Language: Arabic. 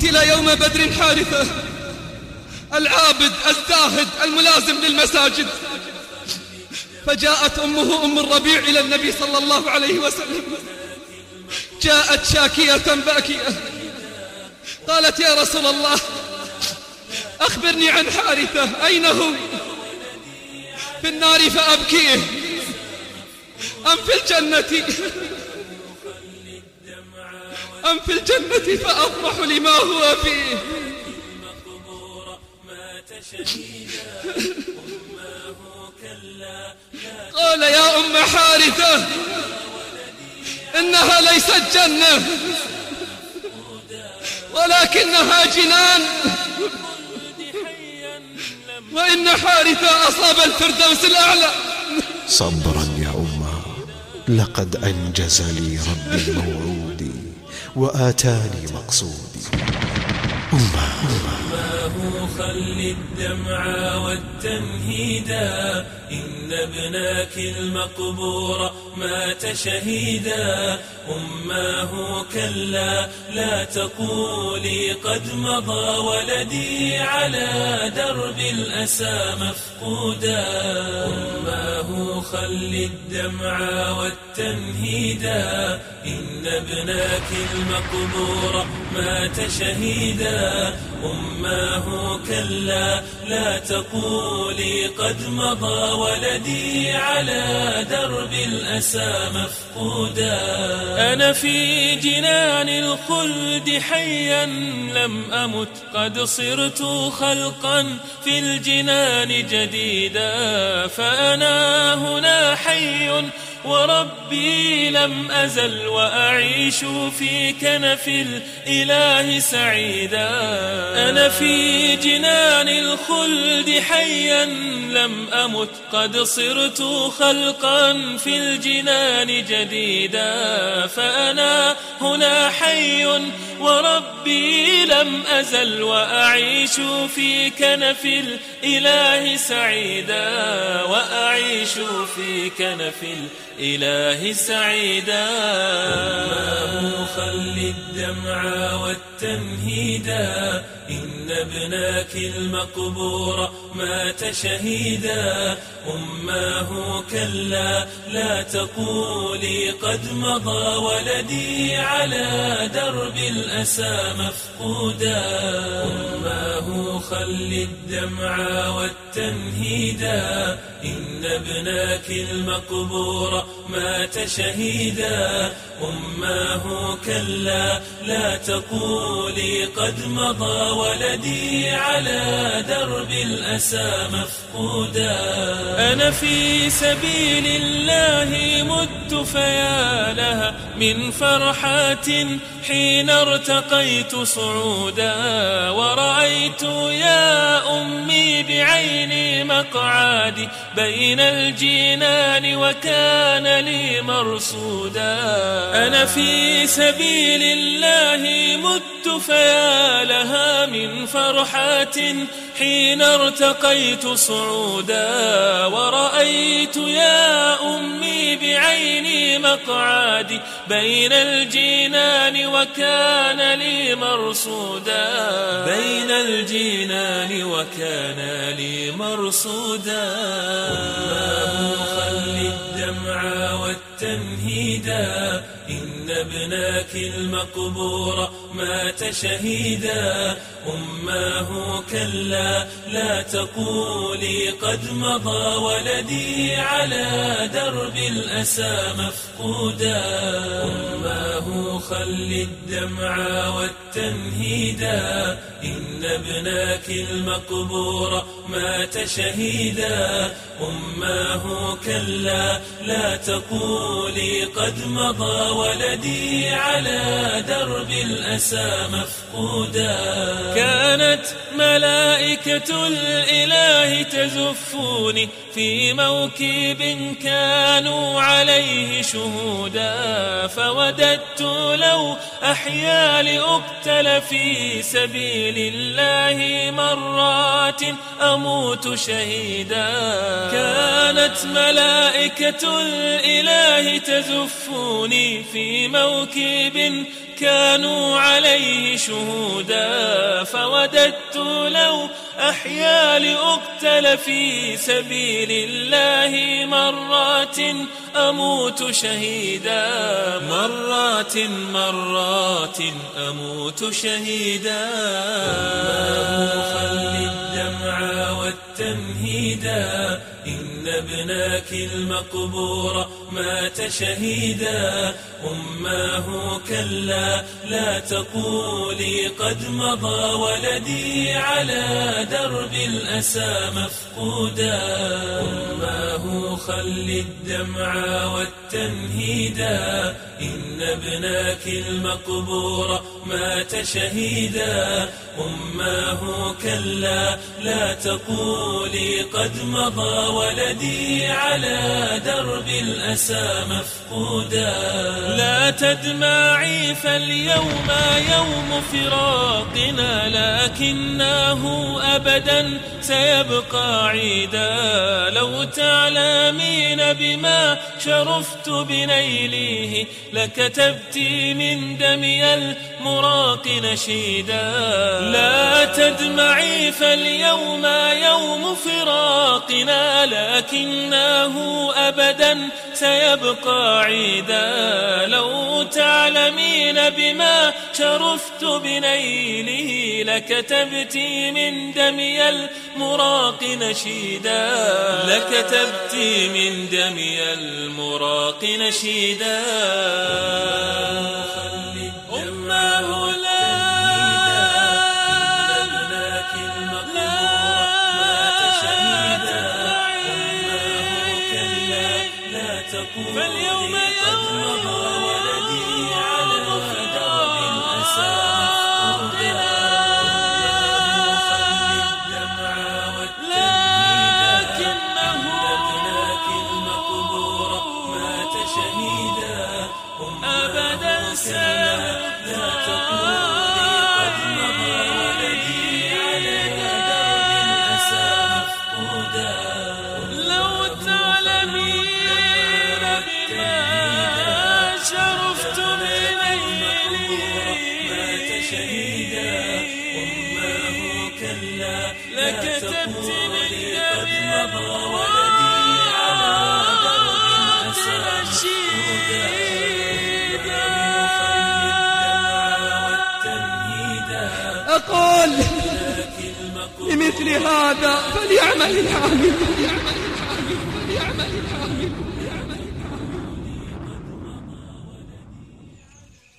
قتل يوم بدر حارثة العابد الزاهد الملازم للمساجد. فجاءت أمه أم الربيع إلى النبي صلى الله عليه وسلم، جاءت شاكية باكية، قالت: يا رسول الله، أخبرني عن حارثة، أين هو؟ في النار فأبكيه أم في الجنة؟ أم في الجنة فأفرح لما هو فيه؟ قال: يا أم حارثة، إنها ليست جنة ولكنها جنان، وإن حارثة أصاب الفردوس الأعلى. صبرا يا أمه، لقد أنجز لي ربي موعودي وآتاني مقصودي. أمه خل الدمع والتنهيدا، إن ابناك المقبور مات شهيدا. أماه كلا لا تقولي قد مضى ولدي على درب الأسى مفقودا. أماه خل الدمع والتنهيدا، إن ابناك المقبور مات شهيدا. أماه كلا لا تقولي قد مضى ولدي على درب الأسى مفقودا. أنا في جنان الخلد حيا لم أمت، قد صرت خلقا في الجنان جديدا. فأنا هنا حي وربي لم أزل، وأعيش في كنف الإله سعيدا. أنا في جنان الخلد حيا لم أمت، قد صرت خلقا في الجنان جديدا. فأنا هنا حي وربي لم أزل، وأعيش في كنف الإله سعيدا. وأعيش في كنف الإله سعيدا. أماه خل الدمع والتنهيدا، إن ابناك المقبور مات شهيدا. أماه كلا لا تقولي قد مضى ولدي على درب الأسى مفقودا. أماه خل الدمع والتنهيدا، إن ابناك المقبور مات شهيدا. أماه كلا لا تقولي قد مضى ولدي على درب الأسى مفقودا. أنا في سبيل الله مت، فيا لها من فرحات حين ارتقيت صعودا. ورأيت يا أمي بعيني مقعدي بين الجنان وكان لي مرصودا. أنا في سبيل الله مت، فيا لها من فرحات حين ارتقيت صعودا. ورأيت يا أمي بعيني مقعدي بين الجنان وكان لي مرصودا. بين الجنان وكان لي مرصودا. أماه خل الدمع والتنهيدا، إن ابناك المقبور مات شهيدا. أماه كلا لا تقولي قد مضى ولدي على درب الأسى مفقودا. أماه خل الدمع والتنهيدا، إن ابناك المقبور مات شهيدا. أماه كلا لا تقولي قد مضى ولدي على درب الأسى مفقودا. كانت ملائكة الإله تزفوني في موكب كانوا عليه شهودا. فوددت لو أحيا لأقتل في سبيل الله مرات أموت شهيدا. كانت ملائكة الإله تزفوني في موكب كانوا عليه شهودا، فوددت لو أحيا لأقتل في سبيل الله مرات أموت شهيدا، مرات أموت شهيدا. خل الدمع والتمهيدا، إن ابناك المقبور مات شهيدا. أماه كلا لا تقولي قد مضى ولدي على درب الأسى مفقودا. أماه خل الدمع والتنهيدا، إن ابناك المقبور مات شهيدا. أماه كلا لا تقولي قد مضى ولدي على درب الأسى مفقودا. لا تدمعي فاليوم يوم فراقنا، لكنه أبدا سيبقى عيدا. لو تعلمين بما شرفت بنيله، لكتبت من دمي المراق نشيدا. لا تدمعي فاليوم يوم فراقنا، لكنه أبدا سيبقى عيدا. لو تعلمين بما شرفت بنيله، لكتبت من دمي المراق نشيدا. لكتبت من دمي المراق نشيدا. أمه فاليوم يوم ولدي على درب الأسى مفقودا. لكنه ابناك المقبور مات شهيدا. أبدا لا تقولي قد مضى ولدي على درب الأسى مفقودا. لو تعلمين شرفت بنيلي مات شهيدا. أمه كلا لكتبت من قد مضى ولدي على درب الأسى مفقودا. أقول لمثل هذا فليعمل العاملون.